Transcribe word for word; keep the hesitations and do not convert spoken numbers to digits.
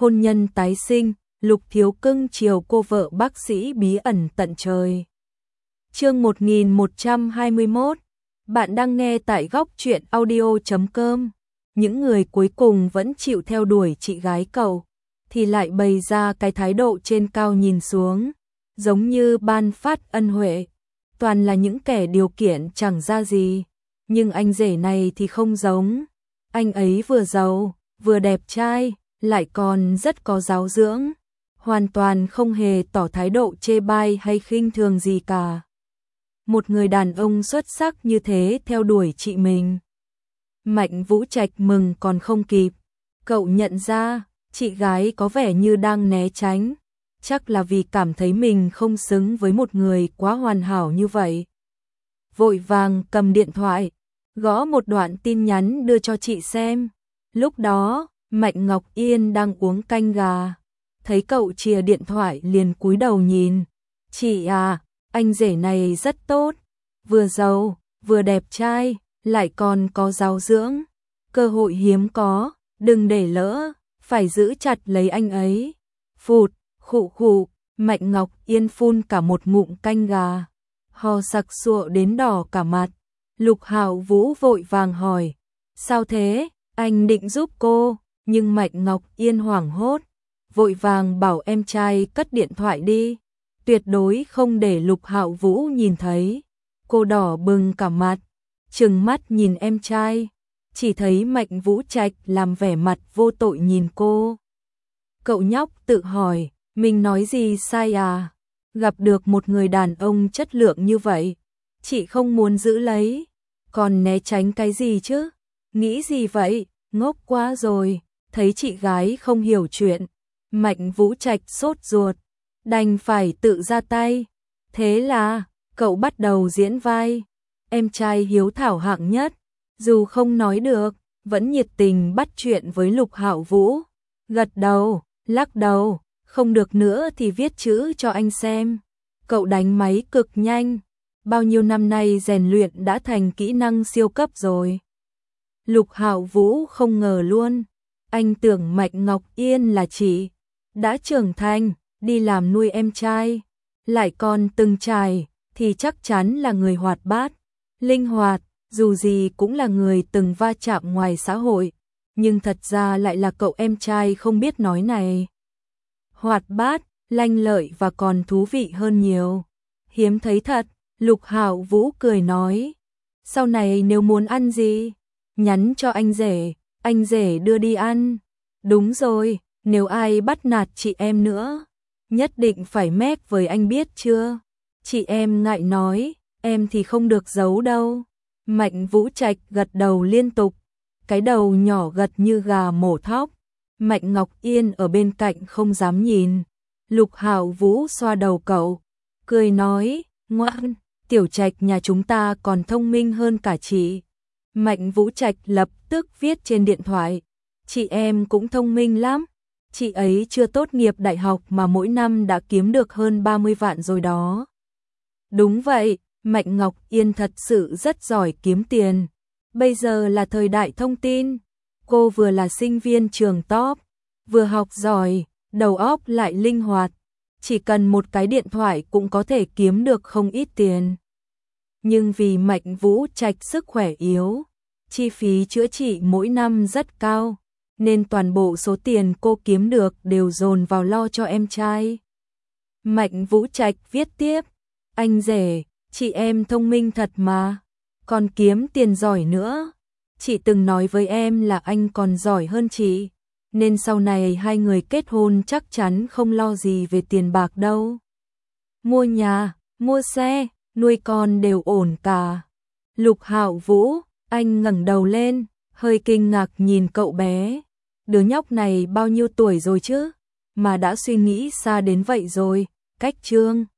hôn nhân tái sinh, Lục Thiếu cưng chiều cô vợ bác sĩ bí ẩn tận trời. Chương một nghìn một trăm hai mươi mốt. Bạn đang nghe tại góc truyện audio chấm com. Những người cuối cùng vẫn chịu theo đuổi chị gái cậu thì lại bày ra cái thái độ trên cao nhìn xuống, giống như ban phát ân huệ, toàn là những kẻ điều kiện chẳng ra gì. Nhưng anh rể này thì không giống, anh ấy vừa giàu, vừa đẹp trai, lại còn rất có giáo dưỡng, hoàn toàn không hề tỏ thái độ chê bai hay khinh thường gì cả. Một người đàn ông xuất sắc như thế theo đuổi chị mình. Mạnh Vũ Trạch mừng còn không kịp, cậu nhận ra chị gái có vẻ như đang né tránh, chắc là vì cảm thấy mình không xứng với một người quá hoàn hảo như vậy. Vội vàng cầm điện thoại, gõ một đoạn tin nhắn đưa cho chị xem. Lúc đó, Mạnh Ngọc Yên đang uống canh gà, thấy cậu chìa điện thoại liền cúi đầu nhìn. Chị à, anh rể này rất tốt, vừa giàu, vừa đẹp trai, lại còn có giáo dưỡng, cơ hội hiếm có, đừng để lỡ, phải giữ chặt lấy anh ấy. Phụt, khụ khụ, Mạnh Ngọc Yên phun cả một ngụm canh gà, ho sặc sụa đến đỏ cả mặt. Lục Hạo Vũ vội vàng hỏi, sao thế, anh định giúp cô, nhưng Mạnh Ngọc Yên hoảng hốt, vội vàng bảo em trai cất điện thoại đi, tuyệt đối không để Lục Hạo Vũ nhìn thấy. Cô đỏ bừng cả mặt, trừng mắt nhìn em trai, chỉ thấy Mạnh Vũ Trạch làm vẻ mặt vô tội nhìn cô. Cậu nhóc tự hỏi, mình nói gì sai à? Gặp được một người đàn ông chất lượng như vậy, chị không muốn giữ lấy, còn né tránh cái gì chứ? Nghĩ gì vậy? Ngốc quá rồi. Thấy chị gái không hiểu chuyện, Mạnh Vũ Trạch sốt ruột, đành phải tự ra tay. Thế là, cậu bắt đầu diễn vai em trai hiếu thảo hạng nhất, dù không nói được, vẫn nhiệt tình bắt chuyện với Lục Hạo Vũ. Gật đầu, lắc đầu, không được nữa thì viết chữ cho anh xem. Cậu đánh máy cực nhanh, bao nhiêu năm nay rèn luyện đã thành kỹ năng siêu cấp rồi. Lục Hạo Vũ không ngờ luôn, anh tưởng Mạnh Ngọc Yên là chị đã trưởng thành, đi làm nuôi em trai, lại còn từng trải thì chắc chắn là người hoạt bát, linh hoạt, dù gì cũng là người từng va chạm ngoài xã hội, nhưng thật ra lại là cậu em trai không biết nói này. Hoạt bát, lanh lợi và còn thú vị hơn nhiều. Hiếm thấy thật, Lục Hạo Vũ cười nói, sau này nếu muốn ăn gì, nhắn cho anh rể, anh rể đưa đi ăn. Đúng rồi, nếu ai bắt nạt chị em nữa, nhất định phải mét với anh biết chưa? Chị em ngại nói, em thì không được giấu đâu. Mạnh Vũ Trạch gật đầu liên tục, cái đầu nhỏ gật như gà mổ thóc. Mạnh Ngọc Yên ở bên cạnh không dám nhìn. Lục Hạo Vũ xoa đầu cậu, cười nói, ngoan, Tiểu Trạch nhà chúng ta còn thông minh hơn cả chị. Mạnh Vũ Trạch lập tức viết trên điện thoại, chị em cũng thông minh lắm, chị ấy chưa tốt nghiệp đại học mà mỗi năm đã kiếm được hơn ba mươi vạn rồi đó. Đúng vậy, Mạnh Ngọc Yên thật sự rất giỏi kiếm tiền. Bây giờ là thời đại thông tin, cô vừa là sinh viên trường top, vừa học giỏi, đầu óc lại linh hoạt, chỉ cần một cái điện thoại cũng có thể kiếm được không ít tiền. Nhưng vì Mạnh Vũ Trạch sức khỏe yếu, chi phí chữa trị mỗi năm rất cao, nên toàn bộ số tiền cô kiếm được đều dồn vào lo cho em trai. Mạnh Vũ Trạch viết tiếp, anh rể, chị em thông minh thật mà, còn kiếm tiền giỏi nữa. Chị từng nói với em là anh còn giỏi hơn chị, nên sau này hai người kết hôn chắc chắn không lo gì về tiền bạc đâu. Mua nhà, mua xe, nuôi con đều ổn cả. Lục Hạo Vũ, anh ngẩng đầu lên, hơi kinh ngạc nhìn cậu bé. Đứa nhóc này bao nhiêu tuổi rồi chứ, mà đã suy nghĩ xa đến vậy rồi. Cách chương